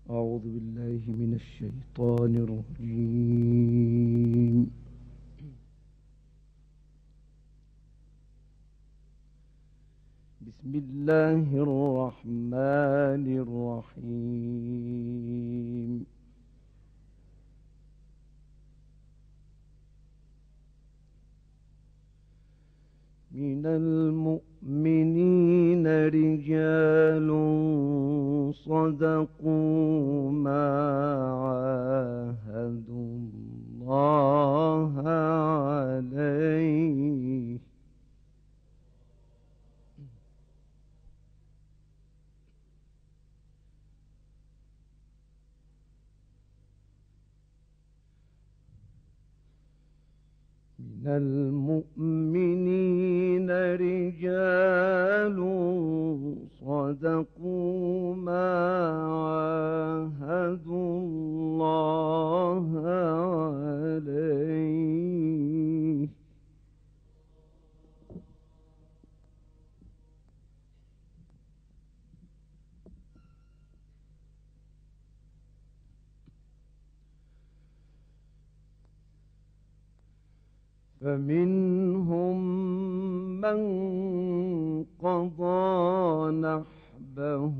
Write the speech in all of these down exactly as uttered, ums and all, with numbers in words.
أعوذ بالله من الشيطان الرجيم. بسم الله الرحمن الرحيم. من المؤمنين رجال صدقوا ما عاهدوا الله عليه من المؤمنين رجال صدقوا ما عاهدوا الله عليه فمنهم من قضى نحبه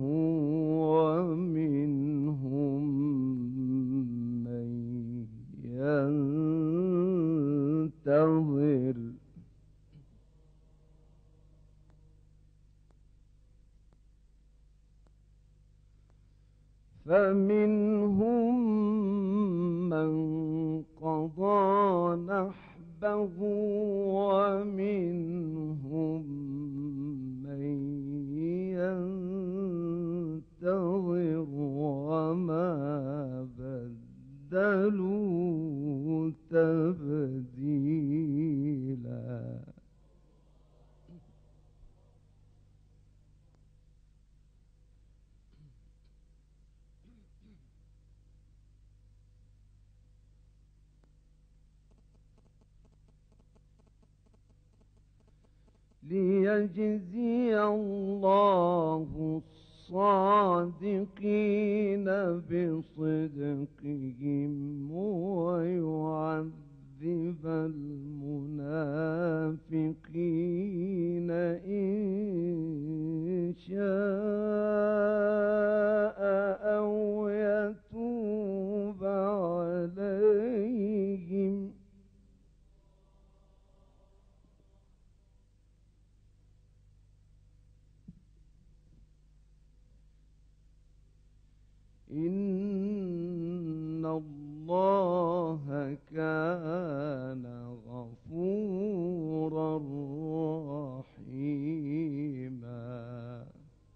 ومنهم من ينتظر فمنهم من قضى نحبه ومنهم من ينتظر وما بدلوا تبديلا. ليجزي الله الصادقين بصدقهم ويعذب المنافقين إن شاء أو يتوب عليهم إن الله كان غفورا رحيما.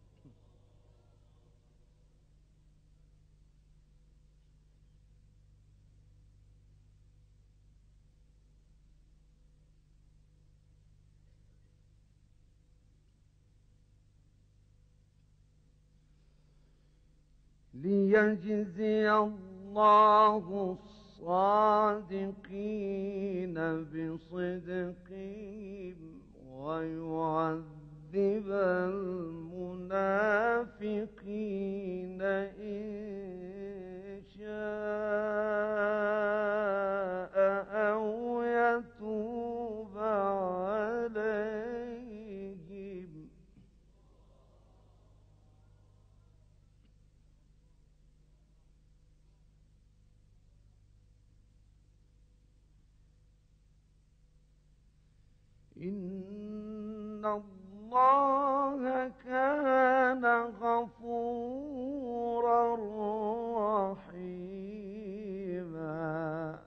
ليجزي الله الصادقين بصدقهم ويعذب المنافقين إن شاء أو يتوب عليهم إن الله كان غفورا رحيما.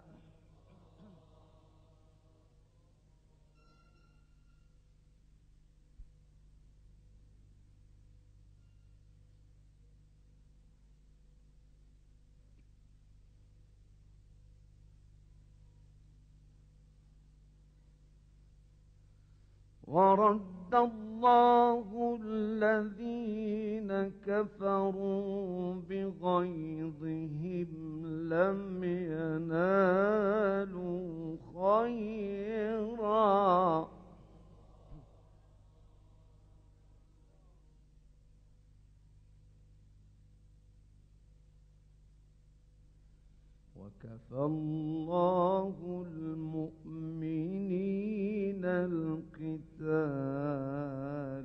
ورد الله الذين كفروا بغيظهم لم ينالوا خيرا وكفى الله المؤمنين القتال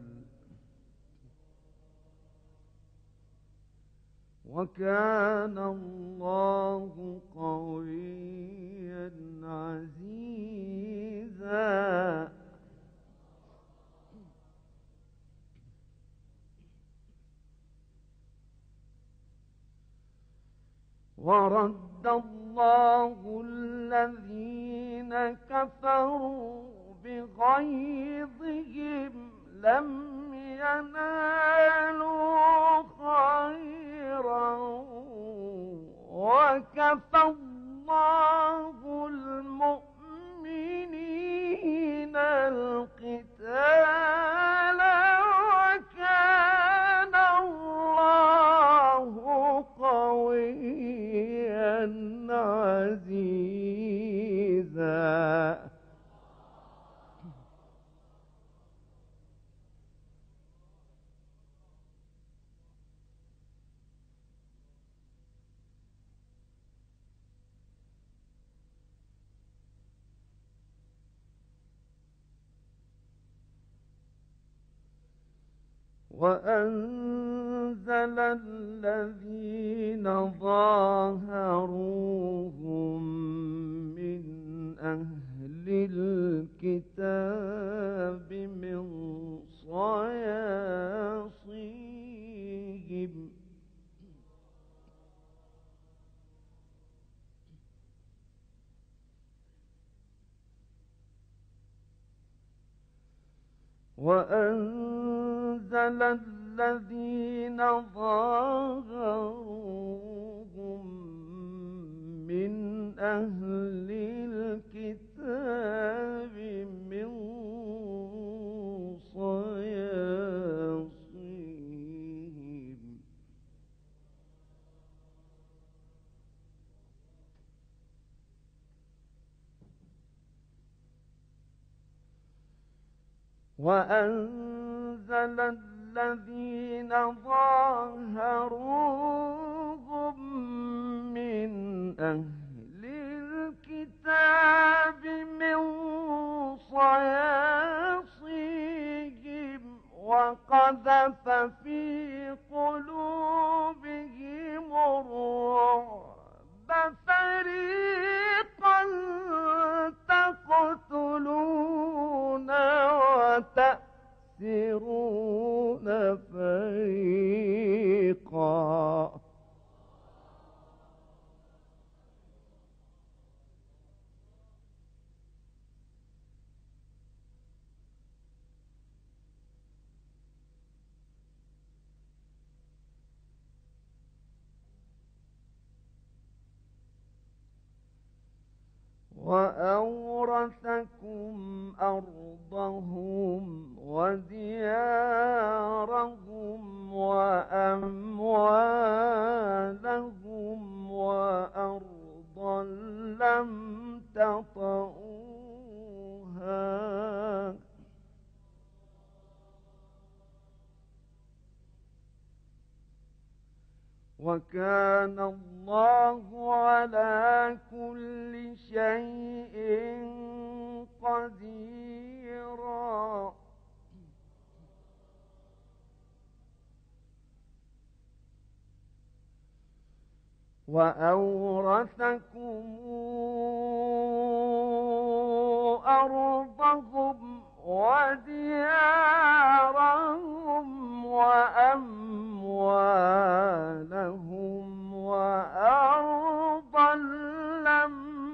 وكان الله قويا عزيزا. ورد الله الذين كفروا بغيظهم لم ينالوا خيرا وكفى الله المؤمنين القتال وكان الله قويا عزيزا. وأنزل الذين ظاهروهم من أهل الكتاب من صياصيهم وأنزل الذين ظاهروهم من أهل الكتاب من صياصيهم وأنزل الذين ظاهروهم من أهل الكتاب من صياصيهم وقذف في قلوبهم الرعب فريقا تقتلون وتأسرون فريقا. وأورثكم أرضهم وديارهم وأموالهم وأرضا لم تطئوها وكان الله على كل شيء قديرا. وأورثكم أرضهم وديارهم وأموالهم وأرضا لم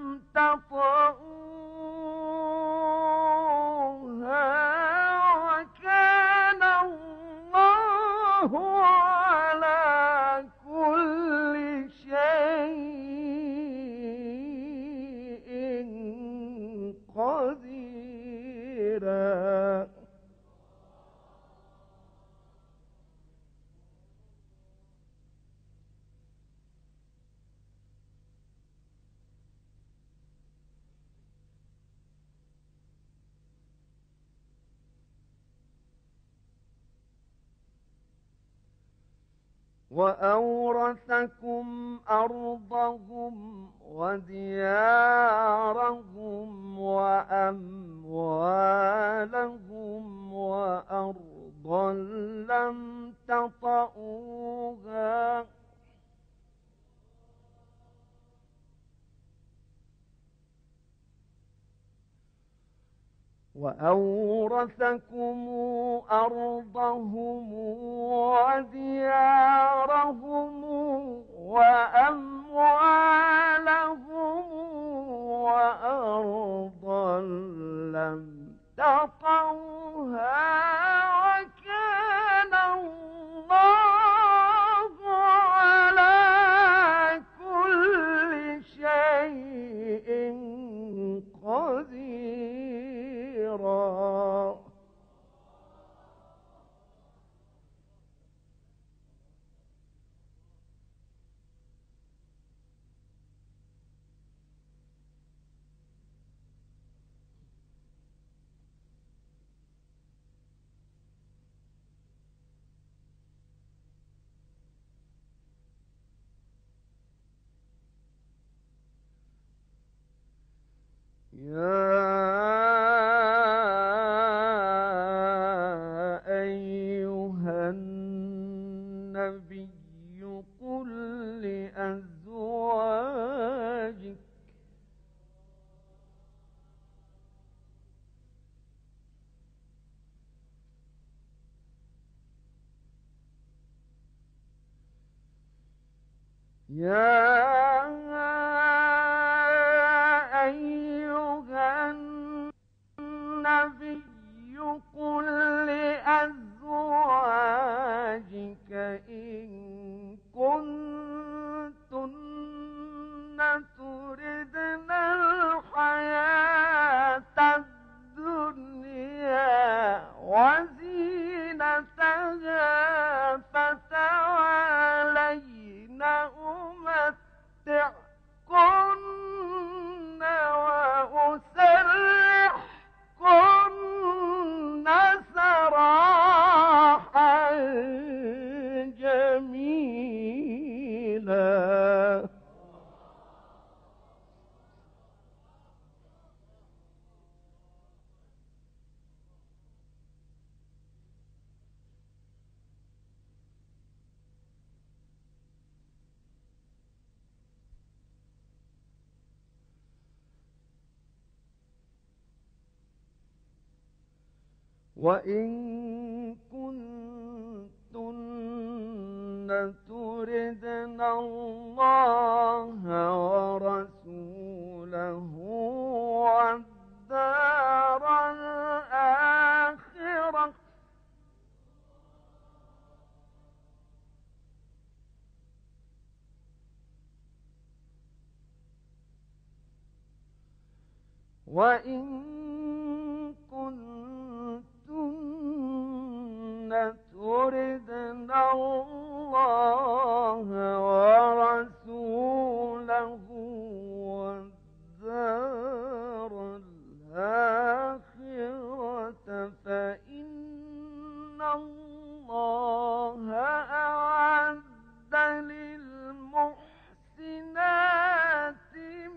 تطئوها وكان الله على كل شيء قديرا. وأورثكم أرضهم وديارهم وأموالهم وأرضا لم تطئوها وأورثكم أرضهم وديارهم وأموالهم وأرضا لم تطئوها وكان الله على كل شيء قديرا. يا أيها النبي قل لأزواجك يا أيها النبي قل لأزواجك إن كنتن تردن الحياة الدنيا وزينتها فتعالين أمتعكن وأسرحكن سراحا جميلا. وإن كنتن تردن الله ورسوله والدار الآخرة وإن كنتن تردن الله ورسوله والدار الآخرة فإن الله أعد للمحسنات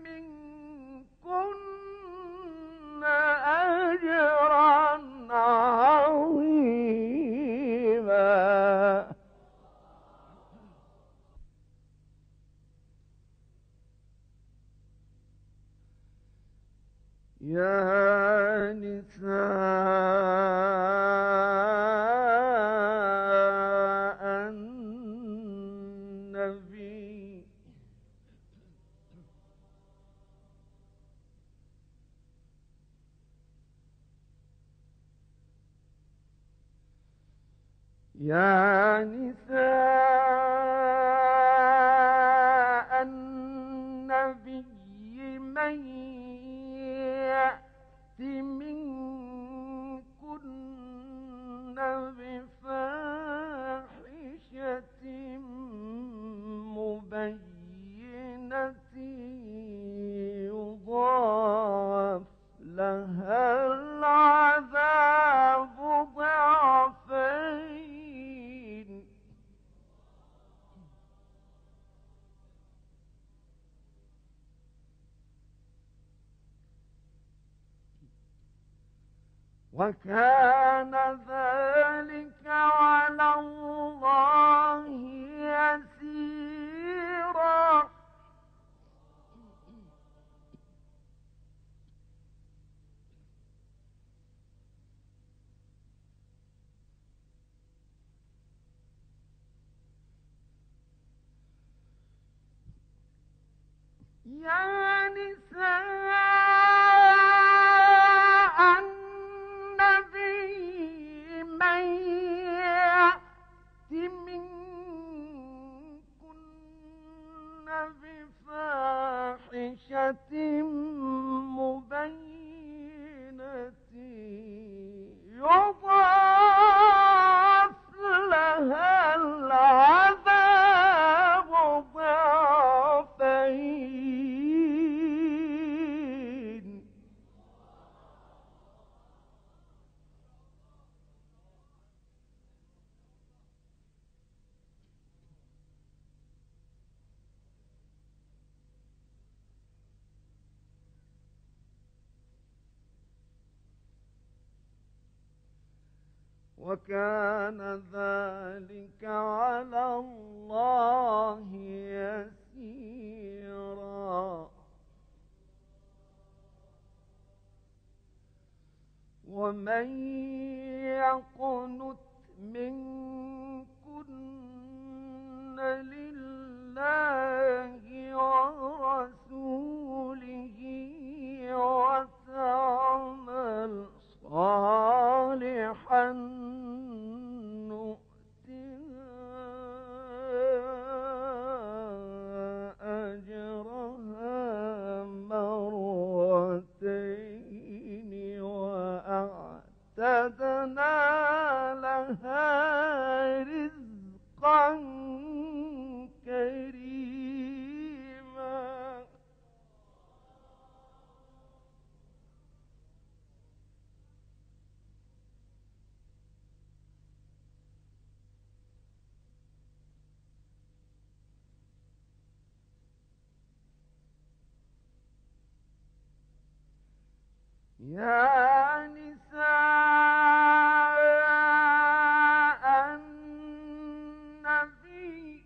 منكن أجرا عظيما. يا نساء النبي يا نساء النبي من يأت منكن بفاحشة مبينة يضاعف لها العذاب ضعفين وكان ذلك على الله يسيرا. يا نساء النبي من يأت منكن بفاحشة مبينة يضاعف لها العذاب ضعفين. وكان ذلك على الله يسيرا. ومن يقنت منكن لله ورسوله وتعمل صالحا نؤتها أجرها مرتين وأعتدنا لها رزقا كريما. يا نساء النبي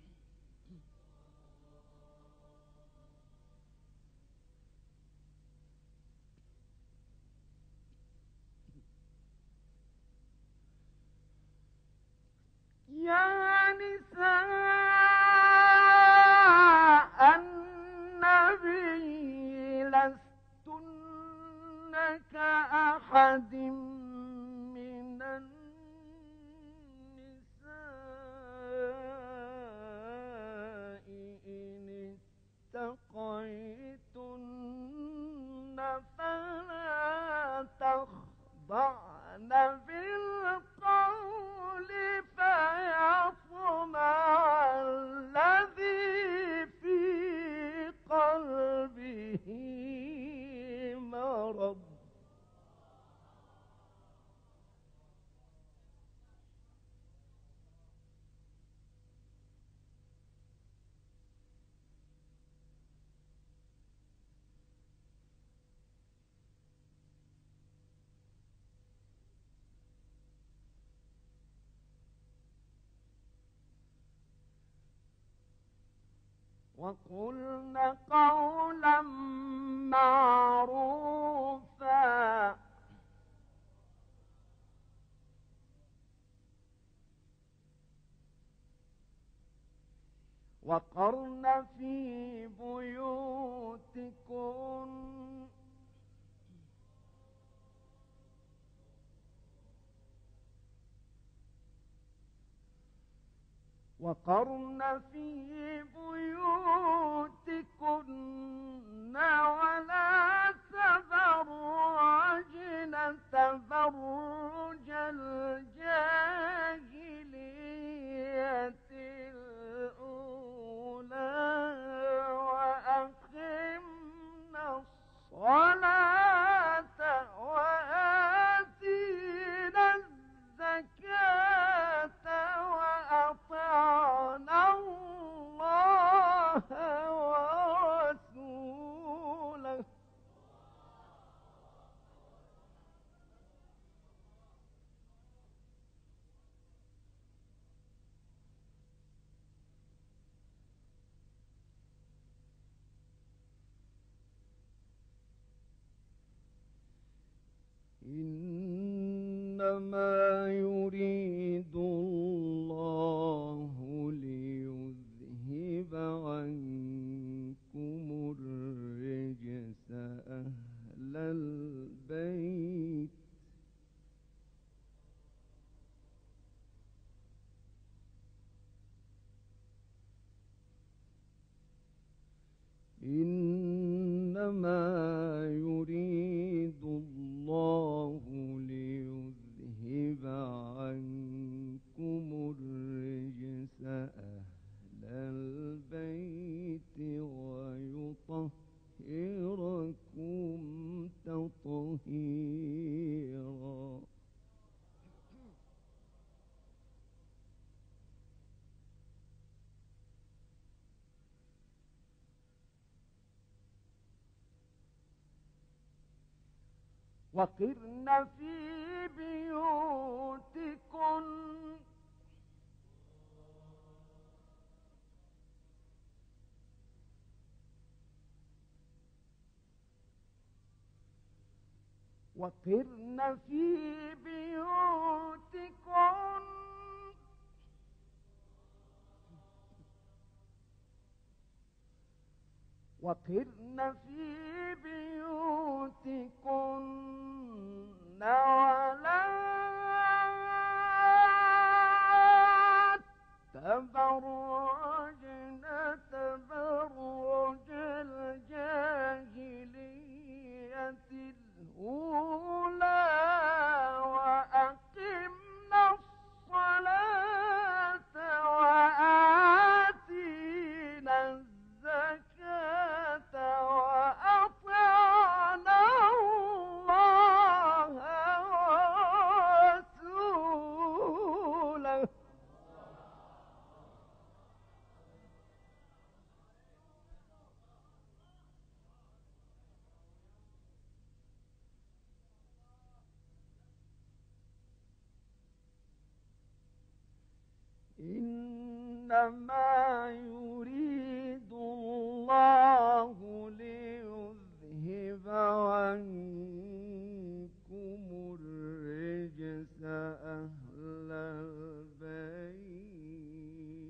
يا نساء النبي لستن كأحد من النساء إن اتقيتن فلا تخضعن بالقول فيطمع الذي في قلبه مرض. وقلن قولا معروفا. وقرن في بيوتكن وقرن في بيوتكن ولا تبرجن تبرج الجاهلية الأولى وأقمنا الصلاة وآتينا الزكاة وأطعنا الله إنما يريد الله ليذهب عنكم الرجس أهل البيت إنما يريد الله ليذهب عنكم الرجس أهل البيت ويطهركم تطهيرا. وقرن في بيوتكن وقرن في بيوتكن وقرن في بيوتكن ولا تبرجن تبرج الجاهلية الأولى وأقمنا الصلاة وآتينا الزكاة وأطعنا الله ورسوله إنما يريد الله ليذهب عنكم الرجس أهل البيت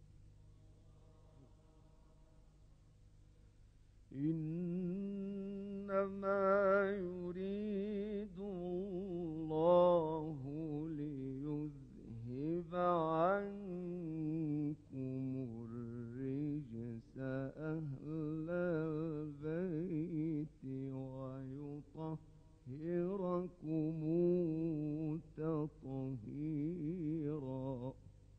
إنما يريد الله ليذهب عنكم الرجس أهل البيت ويطهركم تطهيرا.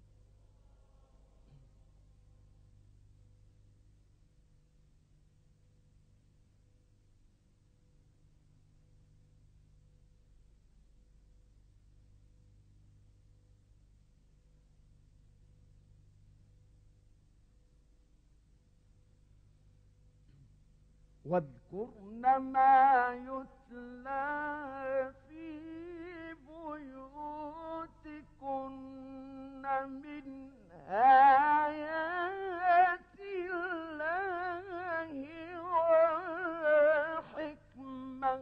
واذكرن ما يتلى في بيوتكن من آيات الله والحكمة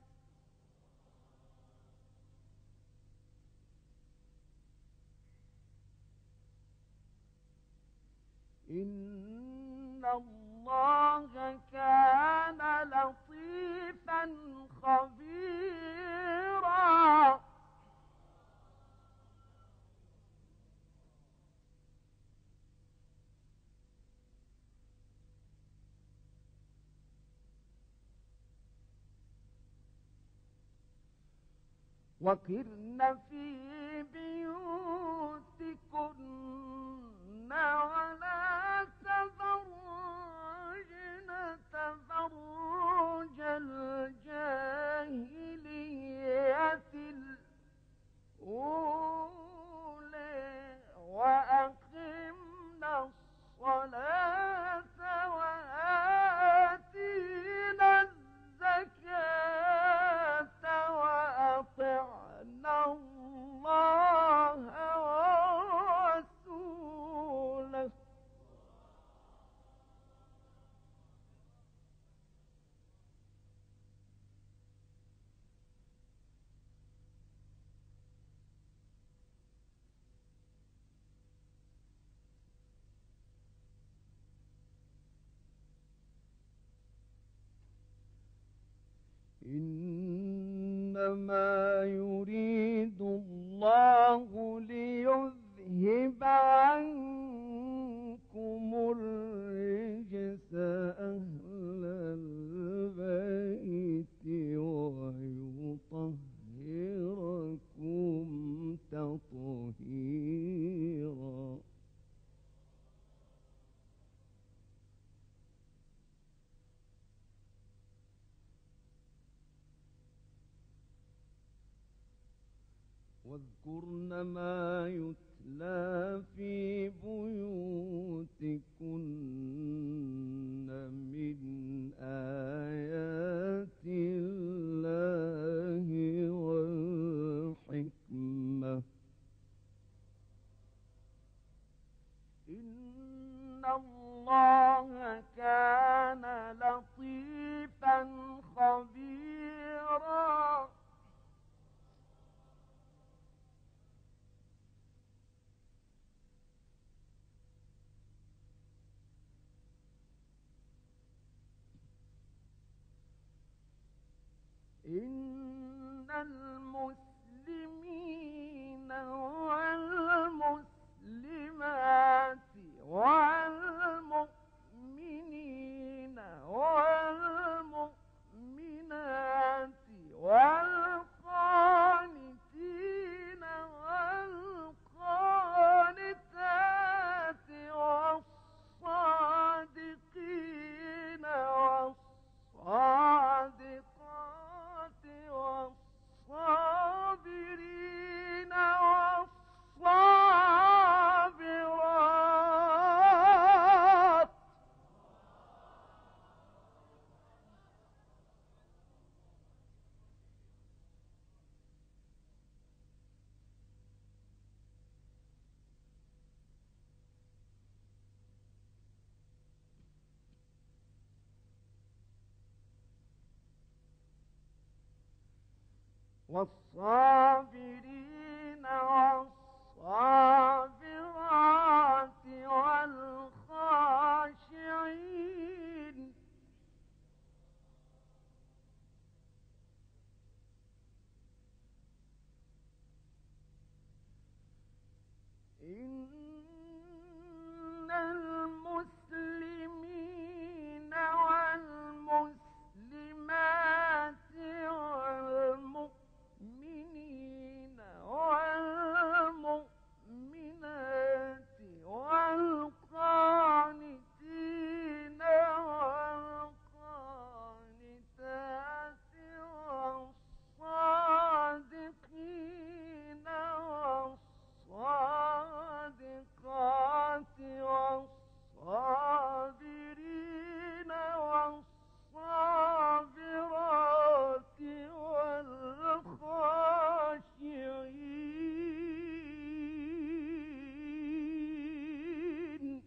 إن الله كان لطيفا خبيرا. وقرن في بيوتكن ولا تبرجن تبرج الجاهلية الأولى وأقمنا الصلاة وآتينا الزكاة وأطعنا الله إنما يريد الله ليذهب عنكم الرجس أهل البيت ويطهركم تطهيرا. واذكرن ما يتلى في بيوتكن من آيات الله والحكمة إن الله كان لطيفا خبيرا. إن المسلمين والمسلمات والمؤمنين والمؤمنات والقانتين والقانتات والصادقين والصادقات والصابرين والصابرات والصابرين والصابرات والخاشعين إن المسلمين والمسلمات والمؤمنين والمؤمنات والقانتين والقانتات والصادقين والصادقات والصابرين والصابرات والخاشعين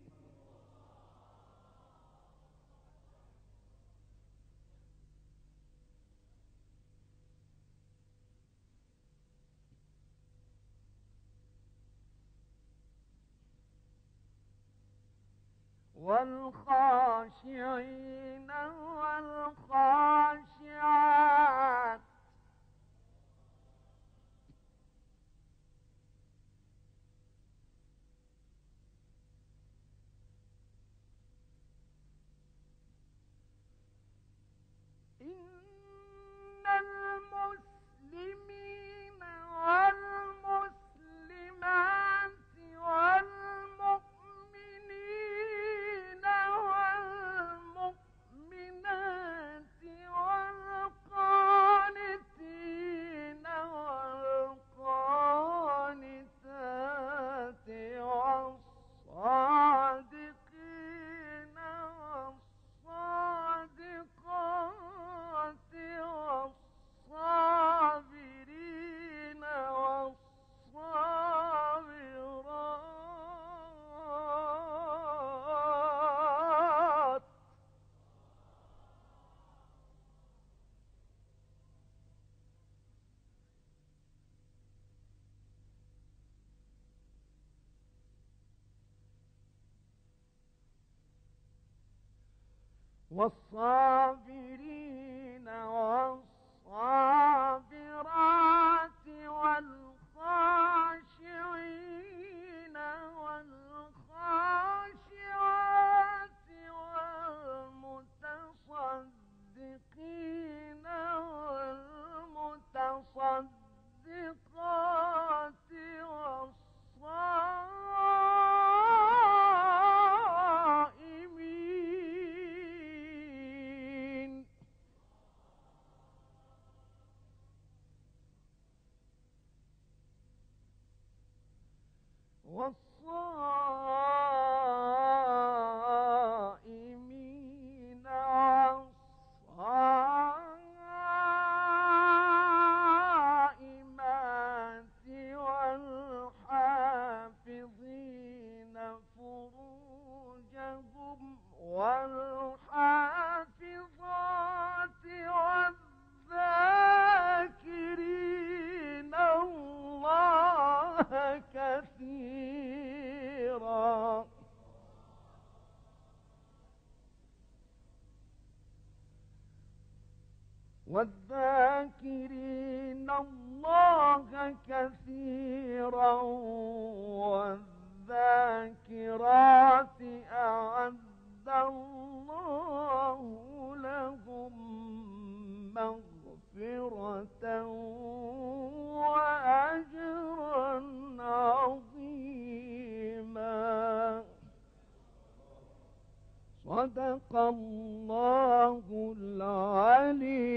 والخاشعين والخاشعات إن المسلمين والمسلمات والمؤمنين والمؤمنات والقانتين والقانتات والصادقين والصادقات والصابرين والصابرات والصابرين والصابرات والحافظات والذاكرين الله كثيرا والذاكرين الله كثيرا والذاكرات أعد الله لهم مغفرة وأجرا عظيما. صدق الله العلي